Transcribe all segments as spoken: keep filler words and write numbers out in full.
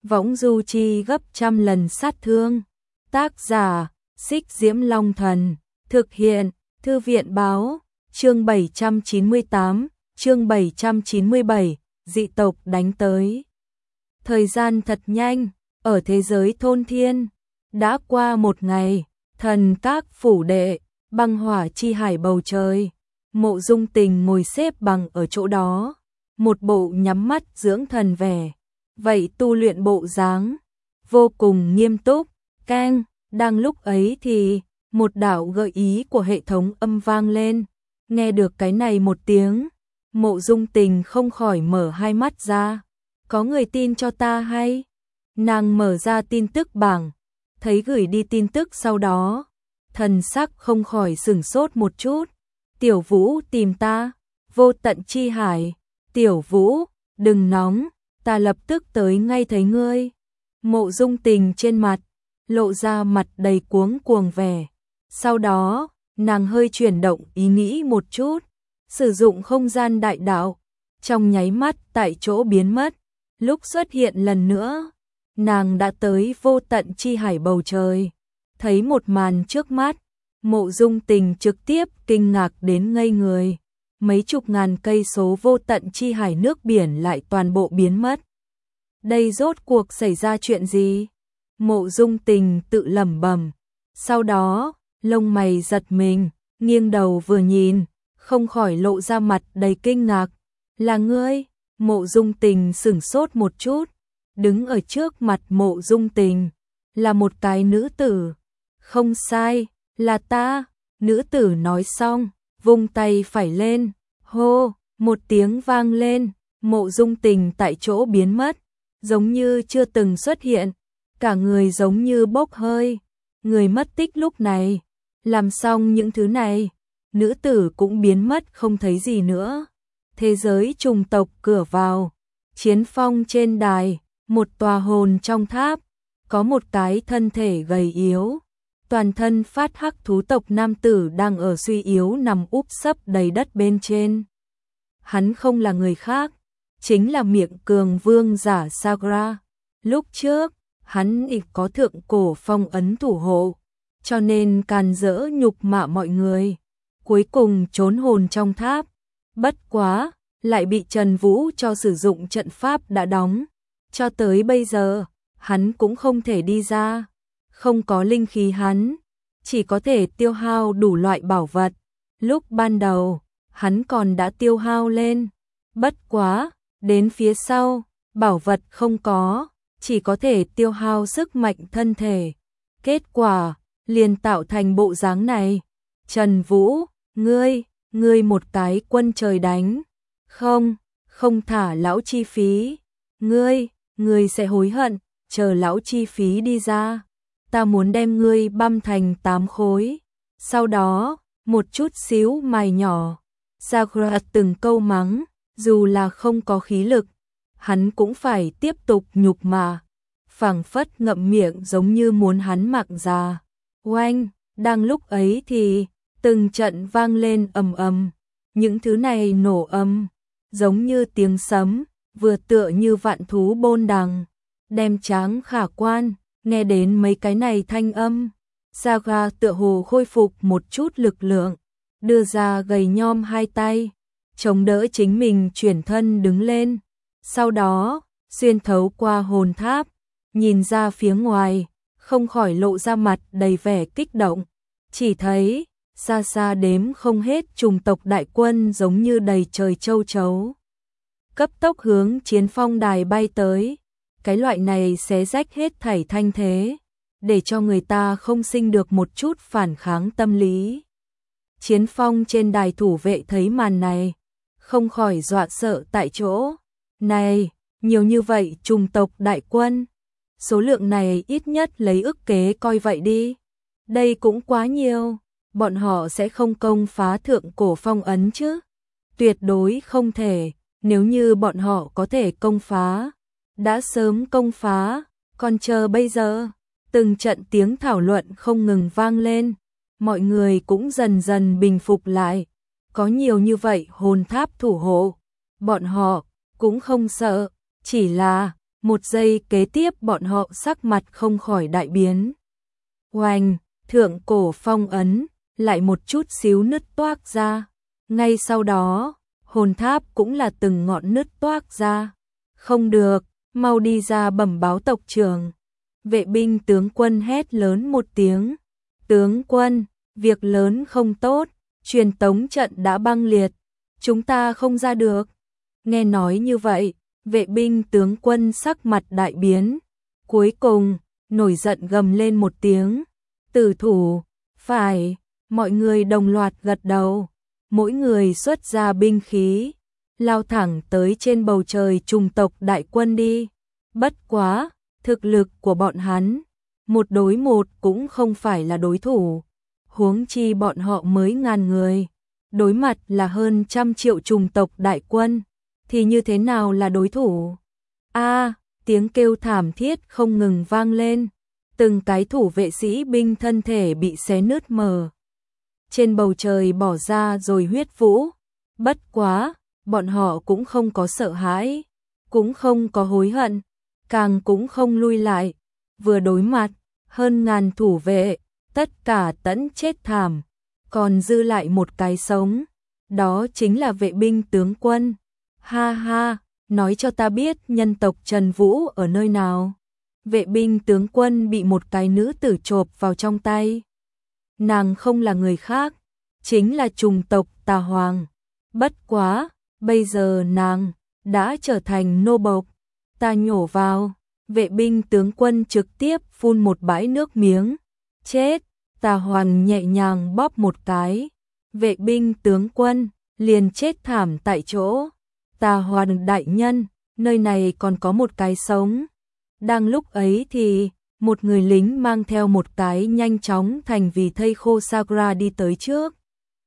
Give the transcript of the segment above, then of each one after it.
võng du chi gấp trăm lần sát thương. Tác giả, Xích Diễm Long Thần, thực hiện, Thư viện báo, chương bảy trăm chín mươi tám, chương bảy trăm chín mươi bảy, dị tộc đánh tới. Thời gian thật nhanh, ở thế giới thôn thiên, đã qua một ngày, thần các phủ đệ, băng hỏa chi hải bầu trời, Mộ Dung Tình ngồi xếp bằng ở chỗ đó, một bộ nhắm mắt dưỡng thần vẻ, vậy tu luyện bộ dáng, vô cùng nghiêm túc, keng, đang lúc ấy thì, một đạo gợi ý của hệ thống âm vang lên, nghe được cái này một tiếng, Mộ Dung Tình không khỏi mở hai mắt ra, có người tin cho ta hay? Nàng mở ra tin tức bảng, thấy gửi đi tin tức sau đó, thần sắc không khỏi sửng sốt một chút, Tiểu Vũ tìm ta, vô tận chi hải, Tiểu Vũ, đừng nóng, ta lập tức tới ngay thấy ngươi. Mộ Dung Tình trên mặt, lộ ra mặt đầy cuống cuồng vẻ, sau đó, nàng hơi chuyển động ý nghĩ một chút, sử dụng không gian đại đạo, trong nháy mắt tại chỗ biến mất, lúc xuất hiện lần nữa, nàng đã tới vô tận chi hải bầu trời, thấy một màn trước mắt, Mộ Dung Tình trực tiếp kinh ngạc đến ngây người, mấy chục ngàn cây số vô tận chi hải nước biển lại toàn bộ biến mất. Đây rốt cuộc xảy ra chuyện gì? Mộ Dung Tình tự lẩm bẩm, sau đó, lông mày giật mình, nghiêng đầu vừa nhìn, không khỏi lộ ra mặt đầy kinh ngạc, là ngươi? Mộ Dung Tình sửng sốt một chút, đứng ở trước mặt Mộ Dung Tình, là một cái nữ tử, không sai, là ta, nữ tử nói xong, vung tay phải lên, hô, một tiếng vang lên, Mộ Dung Tình tại chỗ biến mất, giống như chưa từng xuất hiện, cả người giống như bốc hơi, người mất tích lúc này, làm xong những thứ này, nữ tử cũng biến mất không thấy gì nữa. Thế giới trùng tộc cửa vào, chiến phong trên đài, một tòa hồn trong tháp, có một cái thân thể gầy yếu, toàn thân phát hắc thú tộc nam tử đang ở suy yếu nằm úp sấp đầy đất bên trên. Hắn không là người khác, chính là miệng cường vương giả Sagra. Lúc trước, hắn亦có thượng cổ phong ấn thủ hộ, cho nên càn rỡ nhục mạ mọi người, cuối cùng trốn hồn trong tháp. Bất quá, lại bị Trần Vũ cho sử dụng trận pháp đã đóng, cho tới bây giờ, hắn cũng không thể đi ra, không có linh khí hắn, chỉ có thể tiêu hao đủ loại bảo vật, lúc ban đầu, hắn còn đã tiêu hao lên, bất quá, đến phía sau, bảo vật không có, chỉ có thể tiêu hao sức mạnh thân thể, kết quả, liền tạo thành bộ dáng này. Trần Vũ, ngươi, ngươi một cái quân trời đánh, không, không thả lão chi phí, ngươi, ngươi sẽ hối hận, chờ lão chi phí đi ra, ta muốn đem ngươi băm thành tám khối, sau đó, một chút xíu mài nhỏ, Sakura từng câu mắng, dù là không có khí lực, hắn cũng phải tiếp tục nhục mạ, phảng phất ngậm miệng giống như muốn hắn mạng già. Oanh, đang lúc ấy thì, từng trận vang lên ầm ầm, những thứ này nổ âm, giống như tiếng sấm, vừa tựa như vạn thú bôn đằng, đem tráng khả quan, nghe đến mấy cái này thanh âm, Saga tựa hồ khôi phục một chút lực lượng, đưa ra gầy nhom hai tay, chống đỡ chính mình chuyển thân đứng lên, sau đó, xuyên thấu qua hồn tháp, nhìn ra phía ngoài, không khỏi lộ ra mặt đầy vẻ kích động, chỉ thấy, xa xa đếm không hết trùng tộc đại quân giống như đầy trời châu chấu. Cấp tốc hướng chiến phong đài bay tới, cái loại này xé rách hết thảy thanh thế, để cho người ta không sinh được một chút phản kháng tâm lý. Chiến phong trên đài thủ vệ thấy màn này, không khỏi dọa sợ tại chỗ. Này, nhiều như vậy trùng tộc đại quân, số lượng này ít nhất lấy ức kế coi vậy đi. Đây cũng quá nhiều, bọn họ sẽ không công phá thượng cổ phong ấn chứ? Tuyệt đối không thể, nếu như bọn họ có thể công phá, đã sớm công phá, còn chờ bây giờ. Từng trận tiếng thảo luận không ngừng vang lên, mọi người cũng dần dần bình phục lại. Có nhiều như vậy hồn tháp thủ hộ, bọn họ cũng không sợ, chỉ là Một giây kế tiếp bọn họ sắc mặt không khỏi đại biến. Oanh, thượng cổ phong ấn, lại một chút xíu nứt toác ra. Ngay sau đó, hồn tháp cũng là từng ngọn nứt toác ra. Không được, mau đi ra bẩm báo tộc trưởng. Vệ binh tướng quân hét lớn một tiếng. Tướng quân, việc lớn không tốt, truyền tống trận đã băng liệt. Chúng ta không ra được. Nghe nói như vậy, vệ binh tướng quân sắc mặt đại biến. Cuối cùng, nổi giận gầm lên một tiếng. Tử thủ, phải, mọi người đồng loạt gật đầu. Mỗi người xuất ra binh khí, lao thẳng tới trên bầu trời trùng tộc đại quân đi. Bất quá, thực lực của bọn hắn, một đối một cũng không phải là đối thủ. Huống chi bọn họ mới ngàn người, đối mặt là hơn trăm triệu trùng tộc đại quân, thì như thế nào là đối thủ? A, tiếng kêu thảm thiết không ngừng vang lên, từng cái thủ vệ sĩ binh thân thể bị xé nứt mờ. Trên bầu trời bỏ ra rồi huyết vũ. Bất quá, bọn họ cũng không có sợ hãi, cũng không có hối hận, càng cũng không lui lại. Vừa đối mặt, hơn ngàn thủ vệ, tất cả tẫn chết thảm, còn dư lại một cái sống. Đó chính là vệ binh tướng quân. Ha ha, nói cho ta biết nhân tộc Trần Vũ ở nơi nào. Vệ binh tướng quân bị một cái nữ tử chộp vào trong tay. Nàng không là người khác, chính là trùng tộc Tà Hoàng. Bất quá, bây giờ nàng đã trở thành nô bộc. Ta nhổ vào, vệ binh tướng quân trực tiếp phun một bãi nước miếng. Chết, Tà Hoàng nhẹ nhàng bóp một cái. Vệ binh tướng quân liền chết thảm tại chỗ. Tà Hoàng đại nhân, nơi này còn có một cái sống. Đang lúc ấy thì một người lính mang theo một cái nhanh chóng thành vì thây khô Sakura đi tới trước.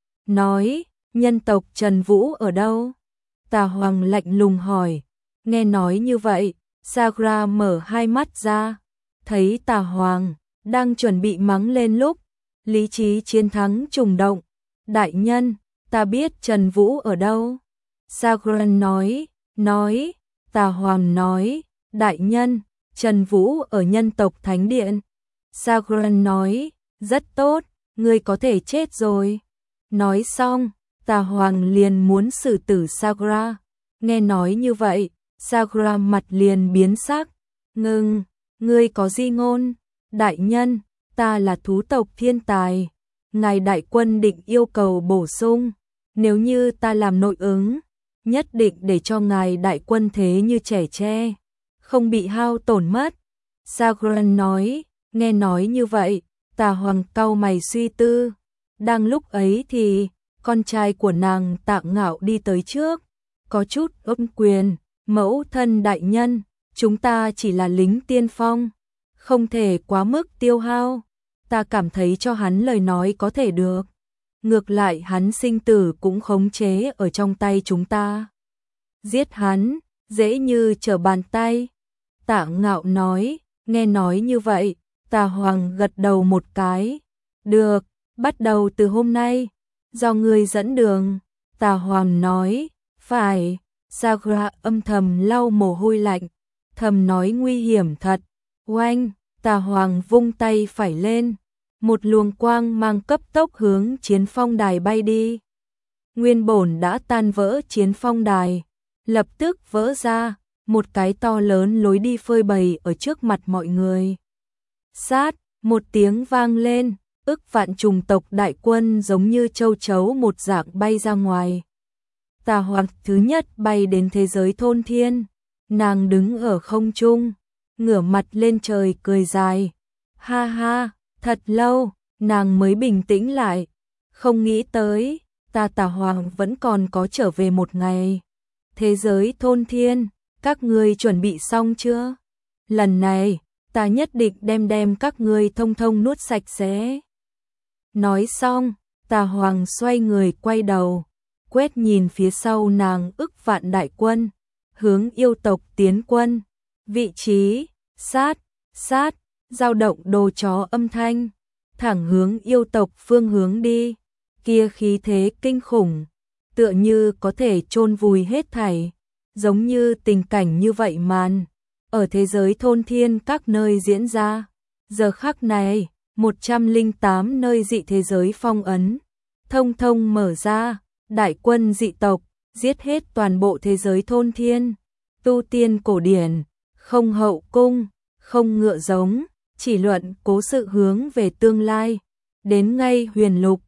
Nói, nhân tộc Trần Vũ ở đâu? Tà Hoàng lạnh lùng hỏi. Nghe nói như vậy, Sakura mở hai mắt ra. Thấy Tà Hoàng đang chuẩn bị mắng lên lúc, lý trí chiến thắng trùng động. Đại nhân, ta biết Trần Vũ ở đâu? Sakura nói, nói, Tà Hoàng nói, đại nhân, Trần Vũ ở nhân tộc Thánh Điện. Sakura nói, rất tốt, ngươi có thể chết rồi. Nói xong, Tà Hoàng liền muốn xử tử Sakura. Nghe nói như vậy, Sakura mặt liền biến sắc. Ngừng, ngươi có di ngôn? Đại nhân, ta là thú tộc thiên tài. Ngài đại quân định yêu cầu bổ sung. Nếu như ta làm nội ứng, nhất định để cho ngài đại quân thế như trẻ tre, không bị hao tổn mất. Sakura nói, nghe nói như vậy, Tà Hoàng cau mày suy tư. Đang lúc ấy thì, con trai của nàng Tạ Ngạo đi tới trước, có chút ôm quyền, mẫu thân đại nhân, chúng ta chỉ là lính tiên phong, không thể quá mức tiêu hao. Ta cảm thấy cho hắn lời nói có thể được. Ngược lại hắn sinh tử cũng khống chế ở trong tay chúng ta. Giết hắn, dễ như trở bàn tay. Tạ Ngạo nói, nghe nói như vậy, Tà Hoàng gật đầu một cái. Được, bắt đầu từ hôm nay, do ngươi dẫn đường. Tà Hoàng nói, phải. Sakura âm thầm lau mồ hôi lạnh, thầm nói nguy hiểm thật. Oanh, Tà Hoàng vung tay phải lên, một luồng quang mang cấp tốc hướng chiến phong đài bay đi. Nguyên bổn đã tan vỡ chiến phong đài, lập tức vỡ ra, một cái to lớn lối đi phơi bày ở trước mặt mọi người. Sát, một tiếng vang lên, ức vạn trùng tộc đại quân giống như châu chấu một dạng bay ra ngoài. Tà Hoàng thứ nhất bay đến thế giới thôn thiên, nàng đứng ở không trung, ngửa mặt lên trời cười dài. Ha ha, thật lâu, nàng mới bình tĩnh lại, không nghĩ tới, ta Tà Hoàng vẫn còn có trở về một ngày. Thế giới thôn thiên, các ngươi chuẩn bị xong chưa? Lần này, ta nhất định đem đem các ngươi thông thông nuốt sạch sẽ. Nói xong, Tà Hoàng xoay người quay đầu, quét nhìn phía sau nàng ức vạn đại quân, hướng yêu tộc tiến quân. Vị trí, sát, sát, dao động đồ chó âm thanh, thẳng hướng yêu tộc phương hướng đi. Kia khí thế kinh khủng, tựa như có thể chôn vùi hết thảy, giống như tình cảnh như vậy màn ở thế giới thôn thiên các nơi diễn ra. Giờ khắc này, một trăm lẻ tám nơi dị thế giới phong ấn, thông thông mở ra, đại quân dị tộc, giết hết toàn bộ thế giới thôn thiên. Tu tiên cổ điển, không hậu cung, không ngựa giống, chỉ luận cố sự hướng về tương lai. Đến ngay huyền lục,